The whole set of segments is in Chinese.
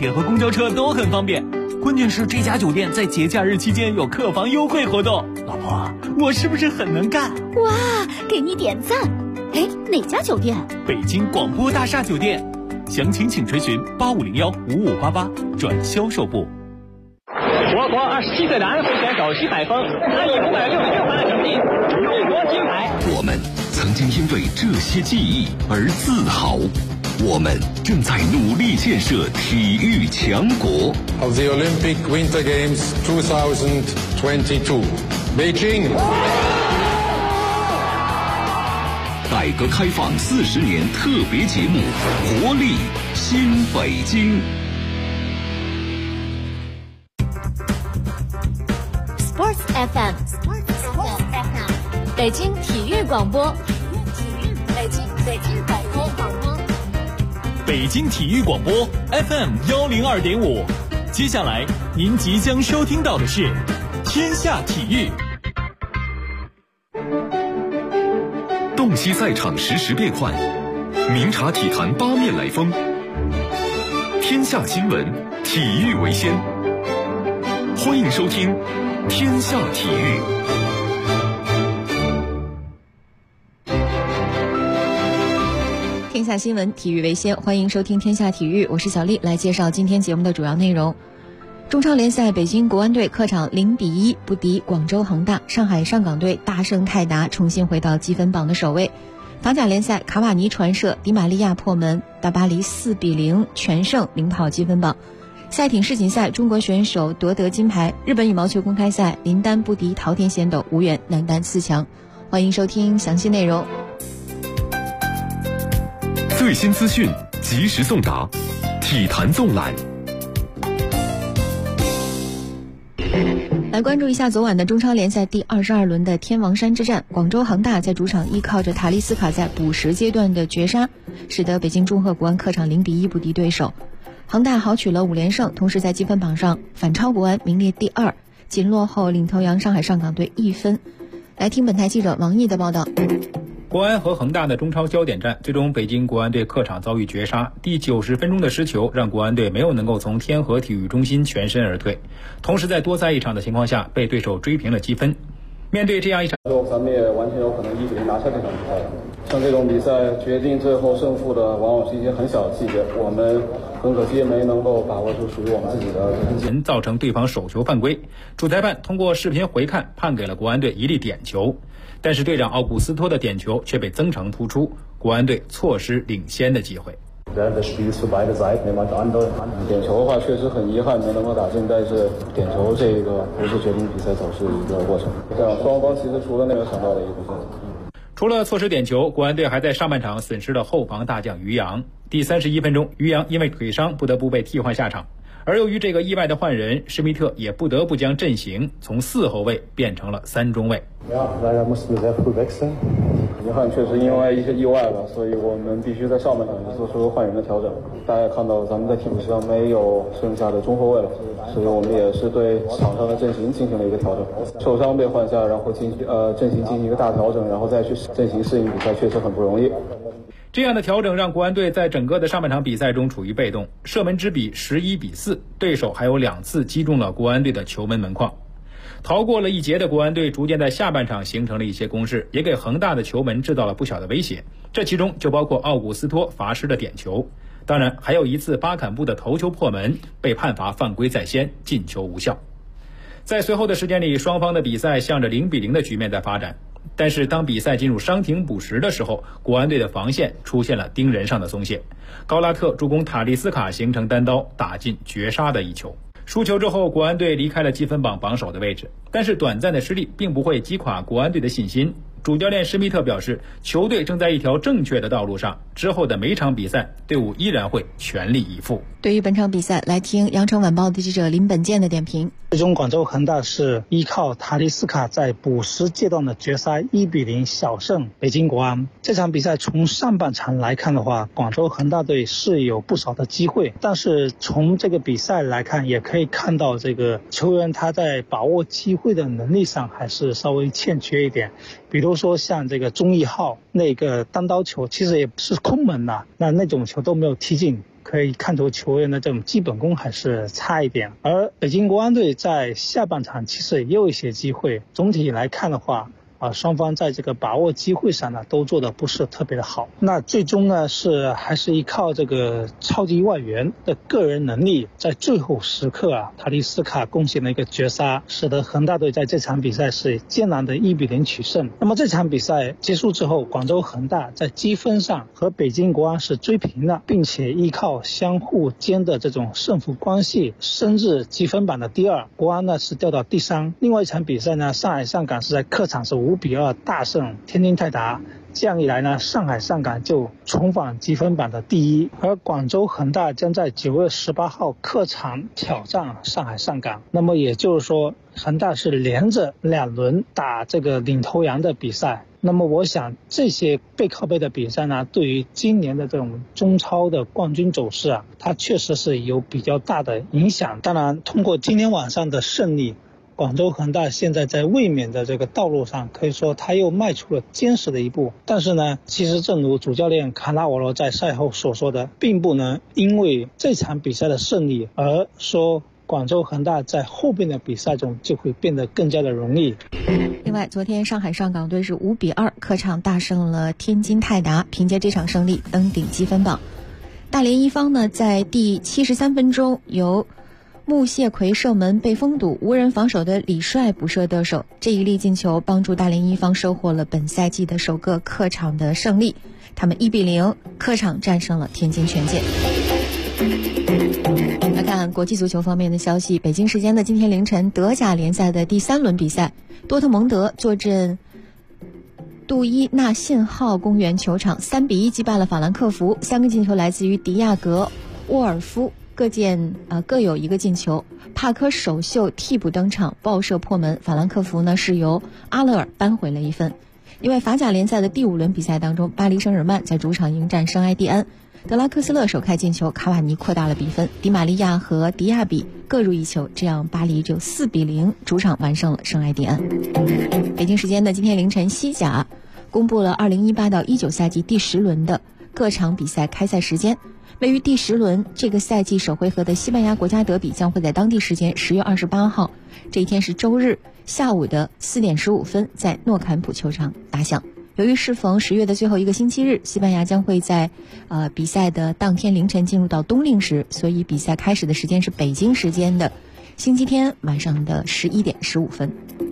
铁和公交车都很方便。关键是这家酒店在节假日期间有客房优惠活动。老婆，我是不是很能干？ 哇，给你点赞。哎，哪家酒店？ 北京广播大厦酒店。详情请垂询85015588转销售部。 我国27岁的安徽选手徐海峰，他以566分的成绩荣获金牌。 我们曾经因为这些记忆而自豪，我们正在努力建设体育强国。 Of the Olympic Winter Games 2022, Beijing。 改革开放40年特别节目，活力新北京。 Sports FM， 北京体育广播，北京广播， 北京体育广播 FM 102.5。接下来您即将收听到的是天下体育。 洞悉赛场实时变幻，明察体坛八面来风。天下新闻，体育为先。欢迎收听天下体育。 天下新闻，体育为先，欢迎收听天下体育，我是小丽，来介绍今天节目的主要内容。中超联赛，北京国安队客场0-1不敌广州恒大，上海上港队大胜泰达，重新回到积分榜的首位。法甲联赛，卡瓦尼传射，迪玛利亚破门，大巴黎4-0全胜，领跑积分榜。赛艇世锦赛，中国选手夺得金牌。日本羽毛球公开赛，林丹不敌桃田贤斗，无缘男单4强。欢迎收听详细内容。 最新资讯，及时送达，体坛纵览。 来关注一下昨晚的中超联赛第22轮的天王山之战，广州恒大在主场依靠着塔利斯卡在补时阶段的绝杀，使得北京中赫国安客场0-1不敌对手。恒大豪取了5连胜，同时在积分榜上反超国安，名列第2，仅落后领头羊上海上港队1分。来听本台记者王毅的报道。 国安和恒大的中超焦点战，最终北京国安队客场遭遇绝杀。第90分钟的失球让国安队没有能够从天河体育中心全身而退，同时在多赛一场的情况下被对手追平了积分。面对这样一场， 咱们也完全有可能1-0拿下这场比赛。像这种比赛决定最后胜负的往往是一些很小的细节，我们很可惜没能够把握住属于我们自己的人，造成对方手球犯规。主裁判通过视频回看判给了国安队一粒点球，但是队长奥古斯托的点球却被曾诚突出，国安队错失领先的机会。 点球的话确实很遗憾没能够打进，但是点球这个不是决定比赛走势的一个过程。这样双方其实除了那个想到的一个部分。 除了错失点球，国安队还在上半场损失了后防大将于洋。第31分钟，于洋因为腿伤不得不被替换下场，而由于这个意外的换人，施密特也不得不将阵型从4后卫变成了3中卫。 遗憾确实因为一些意外了，所以我们必须在上半场就做出换人的调整。大家看到咱们在替补席上没有剩下的中后卫了，所以我们也是对场上的阵型进行了一个调整。受伤被换下，然后阵型进行一个大调整，然后再去阵型适应比赛，确实很不容易。 这样的调整让国安队在整个的上半场比赛中处于被动，射门之比11-4，对手还有2次击中了国安队的球门门框。逃过了一劫的国安队逐渐在下半场形成了一些攻势，也给恒大的球门制造了不小的威胁，这其中就包括奥古斯托罚失的点球，当然还有一次巴坎布的头球破门被判罚犯规在先，进球无效。在随后的时间里，双方的比赛向着0-0的局面在发展，但是当比赛进入伤停补时的时候，国安队的防线出现了盯人上的松懈，高拉特助攻塔利斯卡形成单刀，打进绝杀的一球。输球之后，国安队离开了积分榜榜首的位置，但是短暂的失利并不会击垮国安队的信心。主教练施密特表示，球队正在一条正确的道路上，之后的每场比赛队伍依然会全力以赴。 对于本场比赛，来听羊城晚报的记者林本健的点评。 最终广州恒大是依靠塔利斯卡在补时阶段的绝杀1-0小胜北京国安。这场比赛从上半场来看的话，广州恒大队是有不少的机会，但是从这个比赛来看，也可以看到这个球员他在把握机会的能力上还是稍微欠缺一点。 比如说像这个中1号那个单刀球，其实也是空门呐，那种球都没有踢进，可以看出球员的这种基本功还是差一点。而北京国安队在下半场其实也有一些机会，总体来看的话双方在这个把握机会上呢都做得不是特别的好。那最终呢还是依靠这个超级外援的个人能力，在最后时刻塔利斯卡贡献了一个绝杀，使得恒大队在这场比赛是艰难的1-0取胜。那么这场比赛结束之后，广州恒大在积分上和北京国安是追平了，并且依靠相互间的这种胜负关系升至积分榜的第2，国安呢是掉到第3。另外一场比赛呢，上海上港是在客场是5-2大胜天津泰达，这样一来呢，上海上港就重返积分榜的第1，而广州恒大将在9月18号客场挑战上海上港。那么也就是说，恒大是连着2轮打这个领头羊的比赛。那么我想这些背靠背的比赛呢，对于今年的这种中超的冠军走势它确实是有比较大的影响。当然，通过今天晚上的胜利，广州恒大现在在卫冕的这个道路上，可以说他又迈出了坚实的一步。但是呢，其实正如主教练卡纳瓦罗在赛后所说的，并不能因为这场比赛的胜利而说广州恒大在后边的比赛中就会变得更加的容易。 另外，昨天上海上港队是5-2客场大胜了天津泰达，凭借这场胜利登顶积分榜。大连一方呢，在第73分钟由穆谢奎射门被封堵，无人防守的李帅补射得手，这一粒进球帮助大连一方收获了本赛季的首个客场的胜利，他们1-0客场战胜了天津权健。来看国际足球方面的消息，北京时间的今天凌晨，德甲联赛的第3轮比赛，多特蒙德坐镇杜伊纳信号公园球场3-1击败了法兰克福，3个进球来自于迪亚格、沃尔夫，各有一个进球。帕科首秀替补登场，爆射破门，法兰克福呢是由阿勒尔扳回了1分。另外，法甲联赛的第5轮比赛当中，巴黎圣日耳曼在主场迎战圣埃蒂安，德拉克斯勒首开进球，卡瓦尼扩大了比分，迪玛利亚和迪亚比各入1球，这样巴黎就4-0主场完胜了圣埃蒂安。北京时间的今天凌晨，西甲公布了2018到19赛季第10轮的各场比赛开赛时间。位于第10轮这个赛季首回合的西班牙国家德比将会在当地时间10月28号，这一天是周日下午的4点15分在诺坎普球场打响。由于适逢10月的最后一个星期日，西班牙将会在比赛的当天凌晨进入到冬令时，所以比赛开始的时间是北京时间的星期天晚上的11点15分。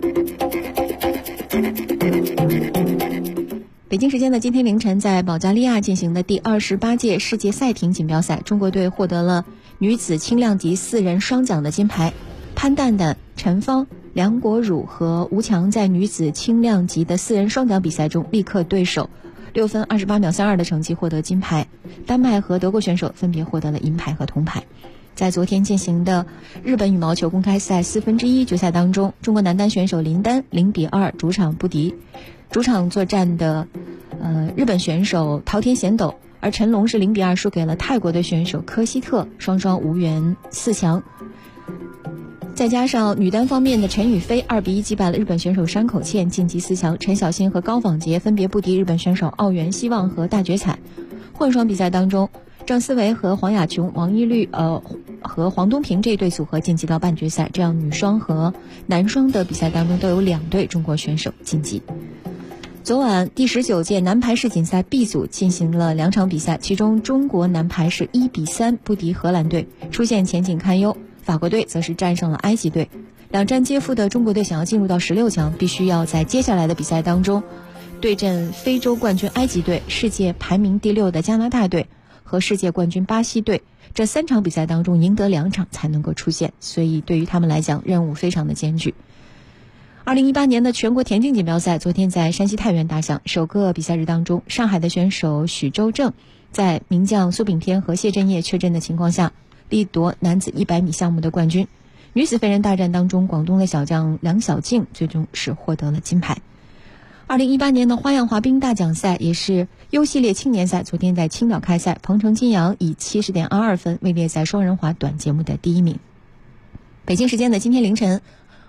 北京时间的今天凌晨，在保加利亚进行的第28届世界赛艇锦标赛，中国队获得了女子轻量级4人双奖的金牌。潘蛋蛋、陈芳、梁国儒和吴强在女子轻量级的4人双奖比赛中力克对手，6分28秒32的成绩获得金牌。丹麦和德国选手分别获得了银牌和铜牌。在昨天进行的日本羽毛球公开赛1/4决赛当中，中国男单选手林丹0-2主场不敌主场作战的日本选手桃田贤斗，而陈龙是0-2输给了泰国队选手科希特，双双无缘4强。再加上女单方面的陈雨菲2-1击败了日本选手山口茜，晋级4强。陈小欣和高仿洁分别不敌日本选手奥原希望和大决彩。混双比赛当中，郑思维和黄雅琼、王一律和黄东萍这一对组合晋级到半决赛，这样女双和男双的比赛当中都有2对中国选手晋级。昨晚第19届男排世锦赛 B 组进行了2场比赛，其中中国男排是1-3不敌荷兰队，出现前景堪忧。法国队则是战胜了埃及队。2战皆负的中国队想要进入到16强，必须要在接下来的比赛当中对阵非洲冠军埃及队、世界排名第6的加拿大队和世界冠军巴西队，这3场比赛当中赢得2场才能够出线，所以对于他们来讲任务非常的艰巨。2018年的全国田径锦标赛昨天在山西太原打响，首个比赛日当中，上海的选手许周正在名将苏炳添和谢震业缺阵的情况下力夺男子100米项目的冠军。女子飞人大战当中，广东的小将梁晓静最终是获得了金牌。2018年的花样滑冰大奖赛也是 U 系列青年赛，昨天在青岛开赛，彭程金阳以 70.22 分位列在双人滑短节目的第1名。北京时间的今天凌晨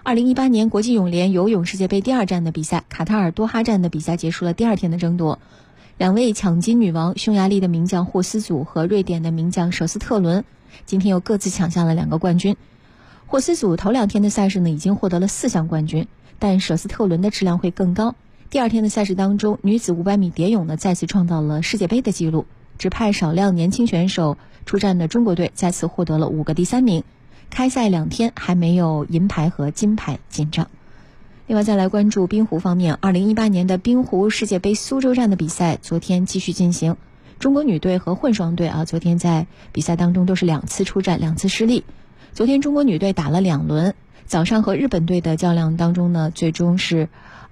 2018年国际泳联游泳世界杯第2站的比赛，卡塔尔多哈站的比赛结束了第2天的争夺。2位抢金女王，匈牙利的名将霍斯祖和瑞典的名将舍斯特伦，今天又各自抢下了2个冠军。霍斯祖头2天的赛事呢，已经获得了4项冠军，但舍斯特伦的质量会更高。第2天的赛事当中，女子500米蝶泳呢再次创造了世界杯的纪录，只派少量年轻选手出战的中国队再次获得了5个第3名。开赛2天还没有银牌和金牌进账。另外再来关注冰壶方面，2018年的冰壶世界杯苏州站的比赛昨天继续进行。中国女队和混双队昨天在比赛当中都是2次出战2次失利。昨天中国女队打了2轮，早上和日本队的较量当中呢，最终是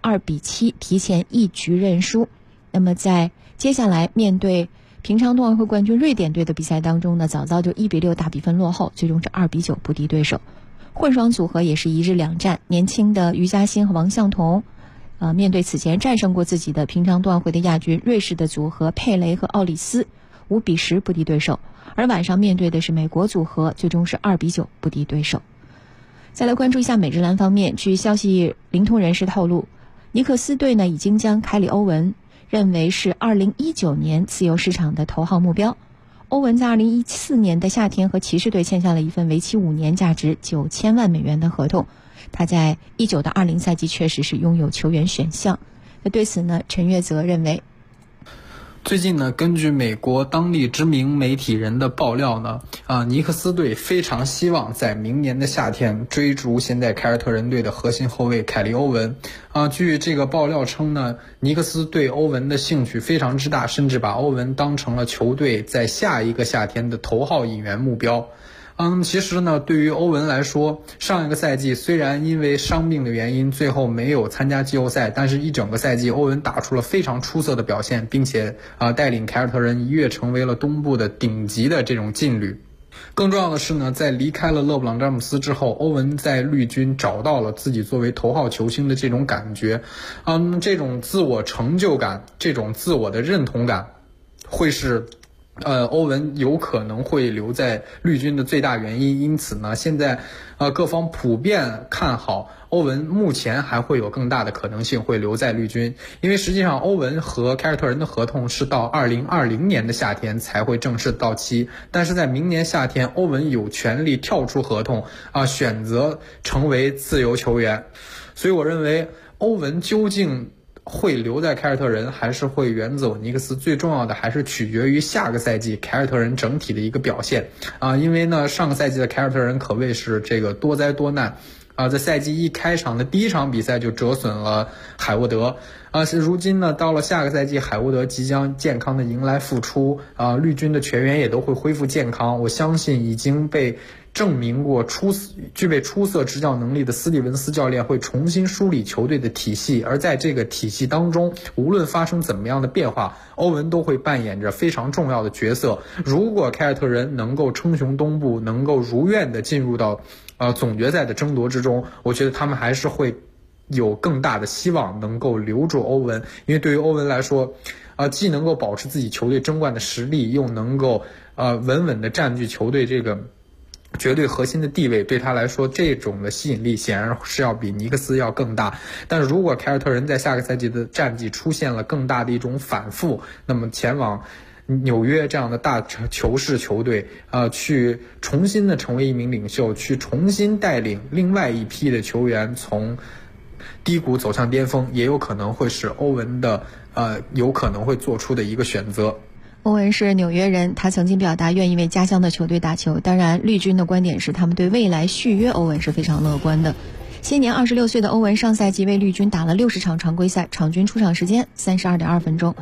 2-7提前1局认输。那么在接下来面对平昌冬奥会冠军瑞典队的比赛当中呢，早早就1-6大比分落后，最终是2-9不敌对手。混双组合也是1日2战，年轻的于嘉欣和王相彤面对此前战胜过自己的平昌冬奥会的亚军瑞士的组合佩雷和奥里斯，5-10不敌对手。而晚上面对的是美国组合，最终是2-9不敌对手。再来关注一下美日篮方面，据消息灵通人士透露，尼克斯队呢已经将凯里欧文认为是2019年自由市场的头号目标。欧文在2014年的夏天和骑士队签下了一份为期5年、价值9000万美元的合同。他在19到20赛季确实是拥有球员选项。那对此呢，陈悦则认为， 最近呢，根据美国当地知名媒体人的爆料呢，尼克斯队非常希望在明年的夏天追逐现在凯尔特人队的核心后卫凯利欧文。据这个爆料称呢，尼克斯对欧文的兴趣非常之大，甚至把欧文当成了球队在下一个夏天的头号引援目标。其实呢，对于欧文来说，上一个赛季虽然因为伤病的原因最后没有参加季后赛，但是一整个赛季欧文打出了非常出色的表现，并且带领凯尔特人一跃成为了东部的顶级的这种劲旅。更重要的是呢，在离开了勒布朗詹姆斯之后，欧文在绿军找到了自己作为头号球星的这种感觉，这种自我成就感，这种自我的认同感，会是欧文有可能会留在绿军的最大原因。因此呢，现在各方普遍看好欧文目前还会有更大的可能性会留在绿军，因为实际上欧文和凯尔特人的合同是到2020年的夏天才会正式到期，但是在明年夏天欧文有权利跳出合同选择成为自由球员。所以我认为欧文究竟会留在凯尔特人还是会远走尼克斯，最重要的还是取决于下个赛季凯尔特人整体的一个表现因为呢上个赛季的凯尔特人可谓是这个多灾多难在赛季一开场的第一场比赛就折损了海沃德如今呢到了下个赛季，海沃德即将健康的迎来复出绿军的全员也都会恢复健康。我相信已经被证明过具备出色执教能力的斯蒂文斯教练会重新梳理球队的体系，而在这个体系当中，无论发生怎么样的变化，欧文都会扮演着非常重要的角色。如果凯尔特人能够称雄东部，能够如愿的进入到总决赛的争夺之中，我觉得他们还是会有更大的希望能够留住欧文。因为对于欧文来说既能够保持自己球队争冠的实力，又能够稳稳的占据球队这个绝对核心的地位，对他来说这种的吸引力显然是要比尼克斯要更大。但是如果凯尔特人在下个赛季的战绩出现了更大的一种反复，那么前往纽约这样的大球市球队去重新的成为一名领袖，去重新带领另外一批的球员从低谷走向巅峰，也有可能会是欧文的有可能会做出的一个选择。 欧文是纽约人，他曾经表达愿意为家乡的球队打球。当然绿军的观点是他们对未来续约欧文是非常乐观的。现年26岁的欧文上赛季为绿军打了60场常规赛，场均出场时间32.2分钟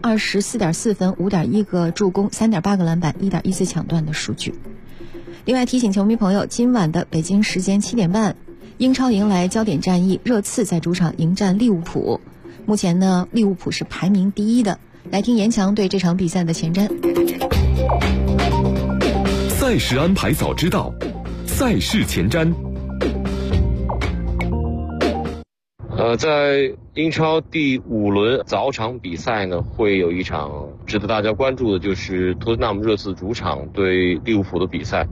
，24.4分，5.1个助攻，3.8个篮板，1.1次抢断的数据。另外提醒球迷朋友，今晚的北京时间7点半，英超迎来焦点战役，热刺在主场迎战利物浦。目前呢，利物浦是排名第1的。来听严强对这场比赛的前瞻。 赛事安排早知道，赛事前瞻。 在英超第5轮早场比赛呢，会有一场值得大家关注的，就是托特纳姆热刺主场对利物浦的比赛。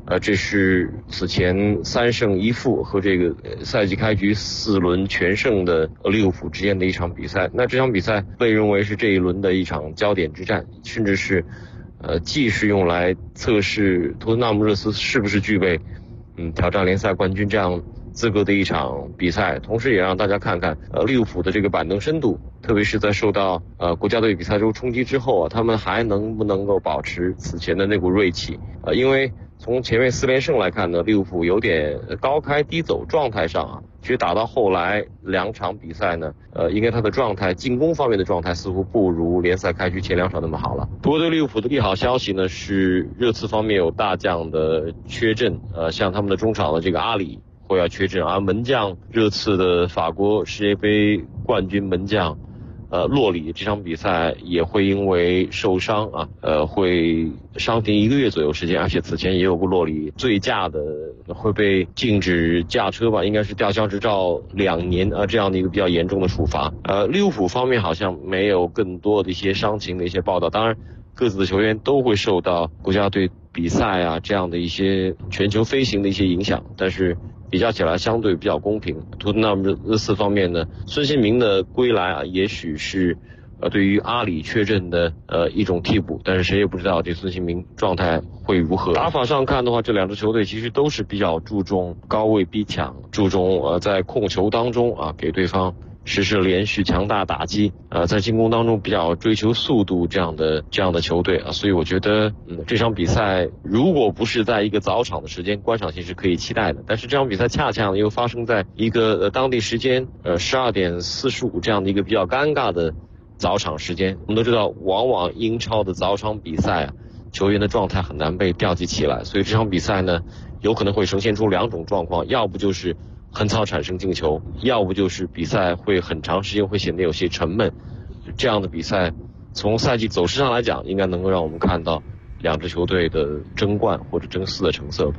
这是此前3胜1负和这个赛季开局4轮全胜的利物浦之间的一场比赛。那这场比赛被认为是这一轮的一场焦点之战，甚至是既是用来测试托特纳姆热刺是不是具备挑战联赛冠军这样资格的一场比赛，同时也让大家看看利物浦的这个板凳深度，特别是在受到国家队比赛周冲击之后他们还能不能够保持此前的那股锐气因为从前面4连胜来看呢，利物浦有点高开低走状态上其实打到后来2场比赛呢应该他的状态进攻方面的状态似乎不如联赛开局前2场那么好了。不过对利物浦的利好消息呢是热刺方面有大将的缺阵像他们的中场的这个阿里会要缺阵，而门将热刺的法国世界杯冠军门将洛里这场比赛也会因为受伤会伤停1个月左右时间，而且此前也有过洛里醉驾的会被禁止驾车吧，应该是吊销执照2年这样的一个比较严重的处罚。利物浦方面好像没有更多的一些伤情的一些报道，当然各自的球员都会受到国家队比赛这样的一些全球飞行的一些影响，但是比较起来相对比较公平。托特纳姆热刺方面呢，孙兴民的归来也许是对于阿里缺阵的一种替补，但是谁也不知道这孙兴民状态会如何。打法上看的话，这2支球队其实都是比较注重高位逼抢，注重在控球当中给对方实施连续强大打击在进攻当中比较追求速度这样的球队所以我觉得这场比赛如果不是在一个早场的时间，观赏性是可以期待的，但是这场比赛恰恰又发生在一个当地时间12点45这样的一个比较尴尬的早场时间。我们都知道往往英超的早场比赛球员的状态很难被调集起来，所以这场比赛呢有可能会呈现出2种状况，要不就是横扫产生进球，要不就是比赛会很长时间会显得有些沉闷。这样的比赛从赛季走势上来讲，应该能够让我们看到2支球队的争冠或者争4的成色吧。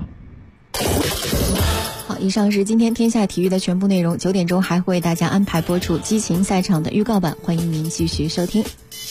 好，以上是今天天下体育的全部内容，9点钟还会为大家安排播出激情赛场的预告版，欢迎您继续收听。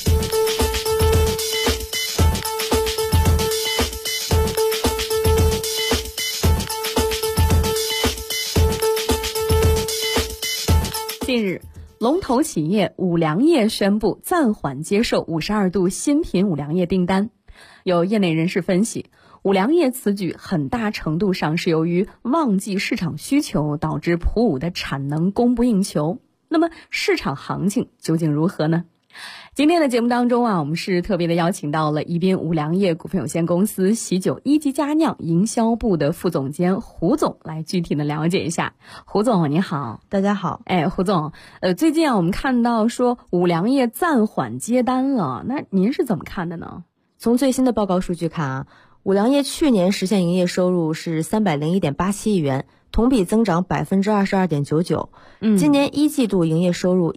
近日，龙头企业五粮液宣布暂缓接受52度新品五粮液订单。有业内人士分析，五粮液此举很大程度上是由于旺季市场需求导致普五的产能供不应求。那么市场行情究竟如何呢？今天的节目当中我们是特别的邀请到了宜宾五粮液股份有限公司喜酒一级佳酿营销部的副总监胡总来具体的了解一下。胡总你好。 大家好。 胡总，最近我们看到说五粮液暂缓接单了，那您是怎么看的呢？ 从最新的报告数据看五粮液去年实现营业收入是301.87亿元，同比增长 22.99%。今年1季度营业收入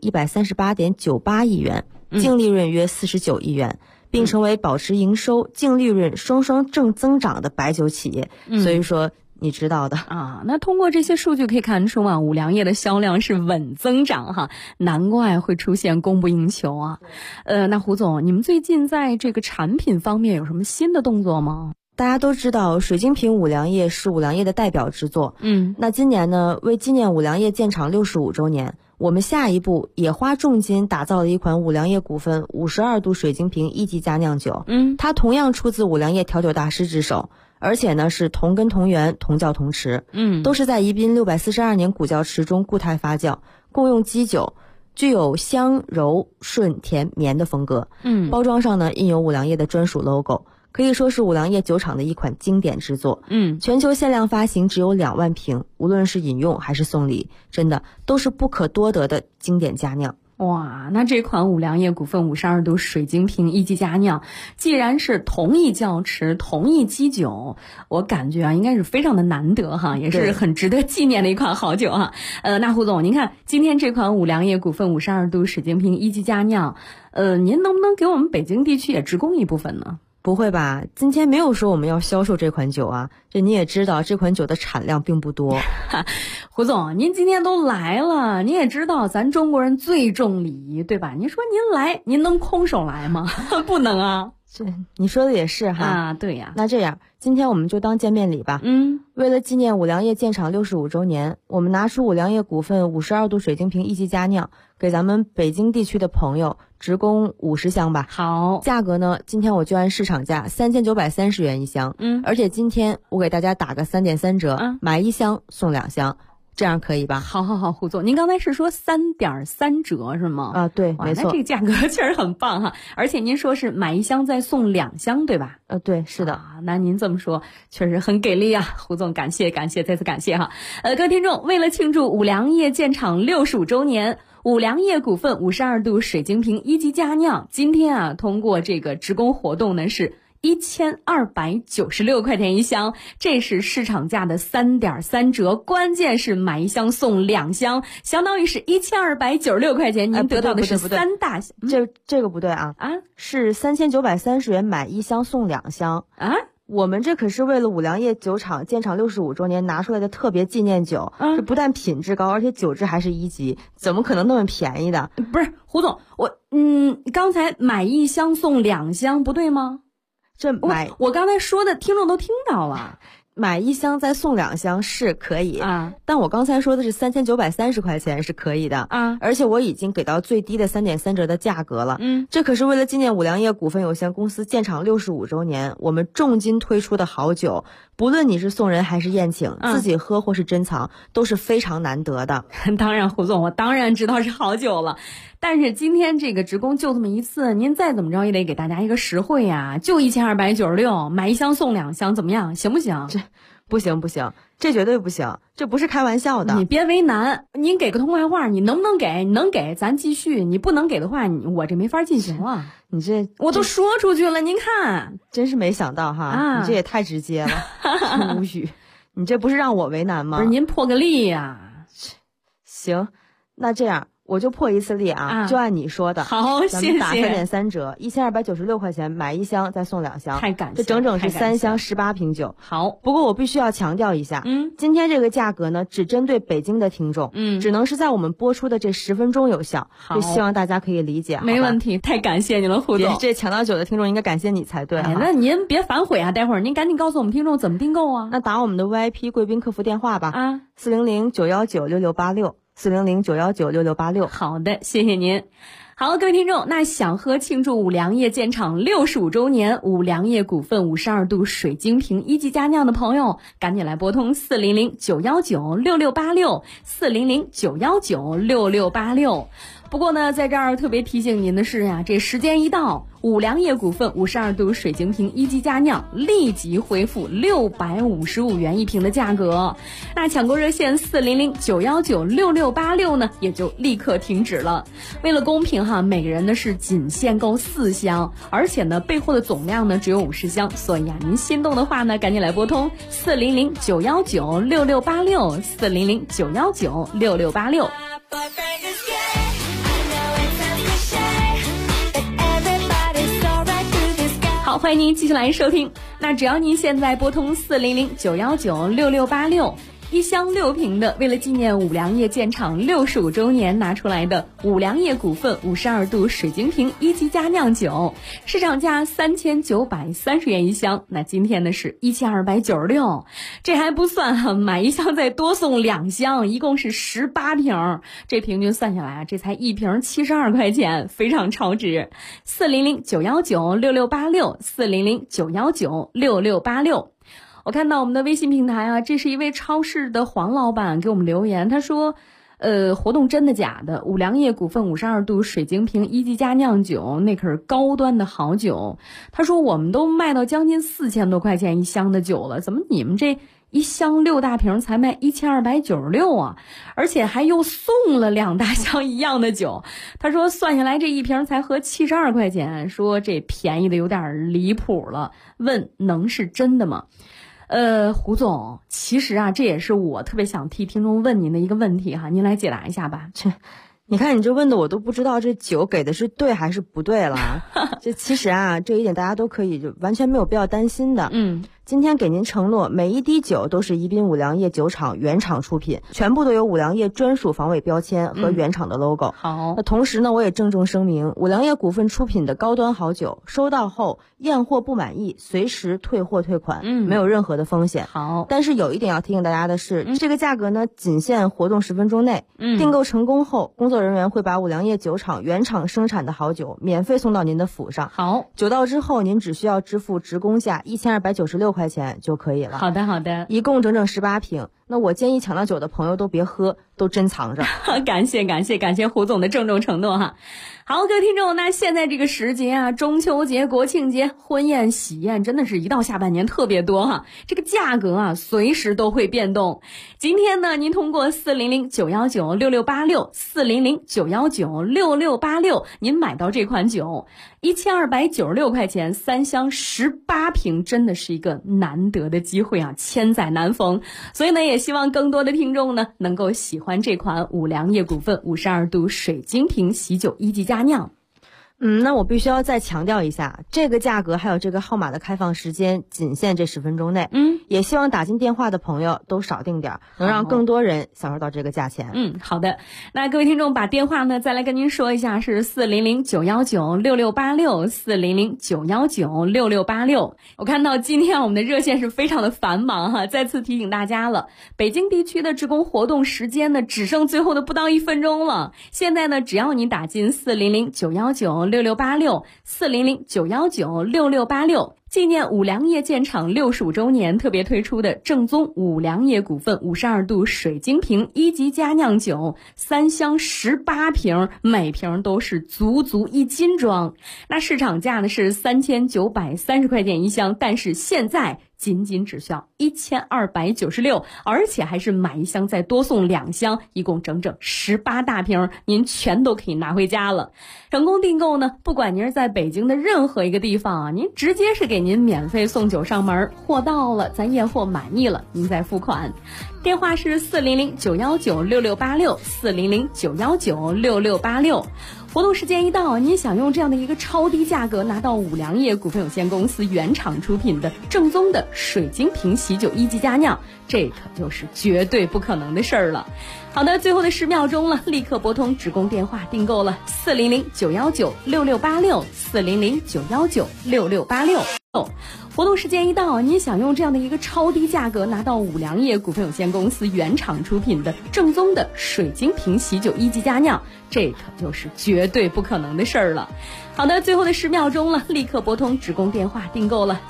138.98 亿元，净利润约49亿元，并成为保持营收、净利润双双正增长的白酒企业。所以说你知道的那通过这些数据可以看出五粮液的销量是稳增长难怪会出现供不应求那胡总，你们最近在这个产品方面有什么新的动作吗？ 大家都知道水晶瓶五粮液是五粮液的代表之作。那今年呢，为纪念五粮液建厂65周年，我们下一步也花重金打造了一款五粮液股份52度水晶瓶一级佳酿酒。它同样出自五粮液调酒大师之手，而且呢是同根同源同窖同池。都是在宜宾642年古窖池中固态发酵，共用基酒，具有香柔顺甜绵的风格。包装上呢印有五粮液的专属 logo，可以说是五粮液酒厂的一款经典之作。全球限量发行只有2万瓶，无论是饮用还是送礼，真的都是不可多得的经典佳酿。 哇，那这款五粮液股份52度水晶瓶一级佳酿，既然是同一窖池同一基酒，我感觉应该是非常的难得也是很值得纪念的一款好酒那胡总，您看今天这款五粮液股份52度水晶瓶一级佳酿，您能不能给我们北京地区也直供一部分呢？ 不会吧，今天没有说我们要销售这款酒这你也知道这款酒的产量并不多。 胡总，您今天都来了，您也知道咱中国人最重礼仪，对吧？您说您来，您能空手来吗？不能这你说的也是哈啊，对呀。 那这样，今天我们就当见面礼吧。为了纪念五粮液建厂65周年，我们拿出五粮液股份52度水晶瓶一级佳酿，给咱们北京地区的朋友直供50箱吧。 好， 价格呢，今天我就按市场价3930元一箱。而且今天我给大家打个3.3折，买1箱送2箱。这样可以吧？ 好，胡总，您刚才是说3.3折是吗？ 啊，对，没错。 那这个价格确实很棒哈，而且您说是买1箱再送2箱，对吧？ 对，是的。 那您这么说确实很给力啊，胡总，感谢，再次感谢哈。各位听众，为了庆祝五粮液建厂65周年，五粮液股份52度水晶瓶一级佳酿，今天啊，通过这个直供活动呢是1296块钱一箱，这是市场价的3.3折，关键是买1箱送2箱，相当于是1296块钱，您得到的是3大箱。 这个不对啊！是3930元买1箱送2箱啊！ 我们这可是为了五粮液酒厂建厂65周年拿出来的特别纪念酒，这不但品质高，而且酒质还是1级，怎么可能那么便宜的？ 不是，胡总，刚才买1箱送2箱不对吗？我刚才说的听众都听到了， 买1箱再送2箱是可以啊，但我刚才说的是3930块钱是可以的啊，而且我已经给到最低的3.3折的价格了。这可是为了纪念五粮液股份有限公司建厂65周年，我们重金推出的好酒，不论你是送人还是宴请，自己喝或是珍藏，都是非常难得的。 当然，胡总，我当然知道是好酒了。但是今天这个直供就这么一次，您再怎么着也得给大家一个实惠呀，就1296，买1箱送2箱，怎么样？行不行？ 这不行，这绝对不行，这不是开玩笑的。 你别为难，您给个痛快话，你能不能给？你能给咱继续，你不能给的话，我这没法进行了。 你这我都说出去了，您看， 真是没想到哈，你这也太直接了，无语。你这不是让我为难吗？ 不是，您破个例呀。 行，那这样。我就破一次例啊，就按你说的。 好，谢谢。 咱们打3.3折，1296块钱买1箱再送2箱， 太感谢。 这整整是3箱18瓶酒。 好， 不过我必须要强调一下，今天这个价格呢，只针对北京的听众，只能是在我们播出的这10分钟有效。就希望大家可以理解。 没问题，太感谢你了，胡总。 这抢到酒的听众应该感谢你才对。 那您别反悔啊，待会儿您赶紧告诉我们听众怎么订购啊。 那打我们的 VIP 贵宾客服电话吧，400-919-6686。400-919-6686。 好的，谢谢您。好，各位听众，那想喝庆祝五粮液建厂65周年五粮液股份52度水晶瓶一级佳酿的朋友，赶紧来拨通400-919-6686，400-919-6686。不过呢，在这儿特别提醒您的是呀，这时间一到，五粮液股份52度水晶瓶一级佳酿立即恢复655元一瓶的价格。那抢购热线400-919-6686呢，也就立刻停止了。为了公平哈，每个人呢是仅限购4箱，而且呢备货的总量呢只有50箱，所以啊，您心动的话呢，赶紧来拨通400-919-6686，400-919-6686。好，欢迎您继续来收听。那只要您现在拨通400-919-6686，一箱6瓶的，为了纪念五粮液建厂65周年拿出来的五粮液股份52度水晶瓶一级佳酿酒，市场价3930元一箱，那今天呢是1296，这还不算买1箱再多送2箱，一共是18瓶，这平均算下来啊，这才1瓶72块钱，非常超值。400-919-6686， 400-919-6686。我看到我们的微信平台啊，这是一位超市的黄老板给我们留言，他说活动真的假的？五粮液股份52度水晶瓶一级佳酿酒，那可是高端的好酒。他说我们都卖到将近4000多块钱一箱的酒了，怎么你们这一箱6大瓶才卖1296啊？而且还又送了2大箱一样的酒。他说算下来这一瓶才合72块钱，说这便宜的有点离谱了，问能是真的吗？胡总，其实啊，这也是我特别想替听众问您的一个问题哈，您来解答一下吧。 你看你这问的我都不知道这酒给的是对还是不对了。这其实啊，这一点大家都可以就完全没有必要担心的。 今天给您承诺，每一滴酒都是宜宾五粮液酒厂原厂出品，全部都有五粮液专属防伪标签和原厂的 logo。 好， 那同时呢，我也郑重声明，五粮液股份出品的高端好酒，收到后验货不满意，随时退货退款，没有任何的风险。 好， 但是有一点要提醒大家的是，这个价格呢，仅限活动10分钟内。订购成功后，工作人员会把五粮液酒厂原厂生产的好酒免费送到您的府上。 好， 酒到之后，您只需要支付职工价1296块钱就可以了。 好的，好的， 一共整整18瓶。那我建议抢到酒的朋友都别喝，都珍藏着。 感谢胡总的郑重承诺哈。好，各位听众，那现在这个时节啊，中秋节、国庆节、婚宴、喜宴，真的是一到下半年特别多哈。这个价格啊，随时都会变动。今天呢，您通过400-919-6686，400-919-6686，您买到这款酒，1296块钱，3箱18瓶，真的是一个难得的机会啊，千载难逢。所以呢，也希望更多的听众呢，能够喜欢这款五粮液股份52度水晶瓶喜酒1级佳酿。 那我必须要再强调一下，这个价格还有这个号码的开放时间仅限这10分钟内。也希望打进电话的朋友都少订点，能让更多人享受到这个价钱。 好的。那各位听众把电话呢再来跟您说一下，是400-919-6686，400-919-6686。我看到今天我们的热线是非常的繁忙哈，再次提醒大家了，北京地区的职工活动时间呢只剩最后的不到1分钟了。现在呢，只要你打进400-919-6686，400-919-6686，纪念五粮液建厂65周年特别推出的正宗五粮液股份52度水晶瓶1级佳酿酒，3箱18瓶，每瓶都是足1斤装。那市场价呢是3930块钱一箱，但是现在仅只需要1296，而且还是买一箱再多送2箱，一共整整18大瓶，您全都可以拿回家了。成功订购呢，不管您是在北京的任何一个地方啊，您直接是给您免费送酒上门，货到了咱验货满意了，您再付款。电话是400-919-6686，400-919-6686。活动时间一到，您想用这样的一个超低价格拿到五粮液股份有限公司原厂出品的正宗的水晶瓶喜酒1级佳酿，这可就是绝对不可能的事儿了。好的，最后的10秒钟了，立刻拨通职工电话订购了400-919-6686，400-919-6686。活动时间一到，您想用这样的一个超低价格拿到五粮液股份有限公司原厂出品的正宗的水晶瓶喜酒1级佳酿，这可就是绝对不可能的事儿了。好的，最后的10秒钟了，立刻拨通职工电话订购了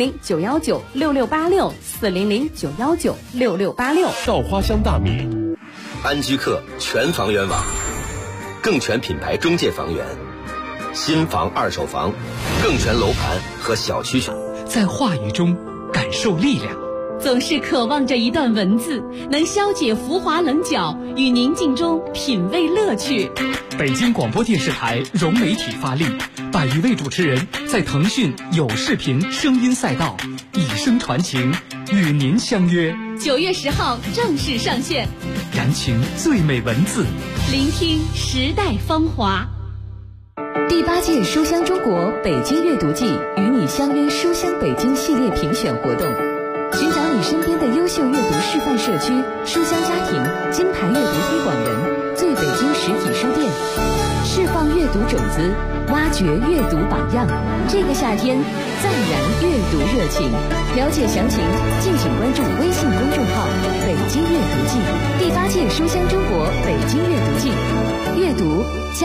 400-919-6686，400-919-6686。 稻花香大米，安居客全房源网，更全品牌中介房源，新房、二手房，更全楼盘和小区房， 在话语中感受力量。 总是渴望着一段文字，能消解浮华棱角，与宁静中品味乐趣。 北京广播电视台融媒体发力，100余位主持人在腾讯有视频声音赛道以声传情，与您相约 9月10号正式上线， 燃情最美文字， 聆听时代芳华。 第8届书香中国北京阅读季与你相约书香北京系列评选活动，寻找你身边的优秀阅读示范社区、书香家庭、金牌阅读推广人、最北京实体书店，释放阅读种子，挖掘阅读榜样。这个夏天再燃阅读热情。了解详情，敬请关注微信公众号“北京阅读季”。第8届书香中国北京阅读季，阅读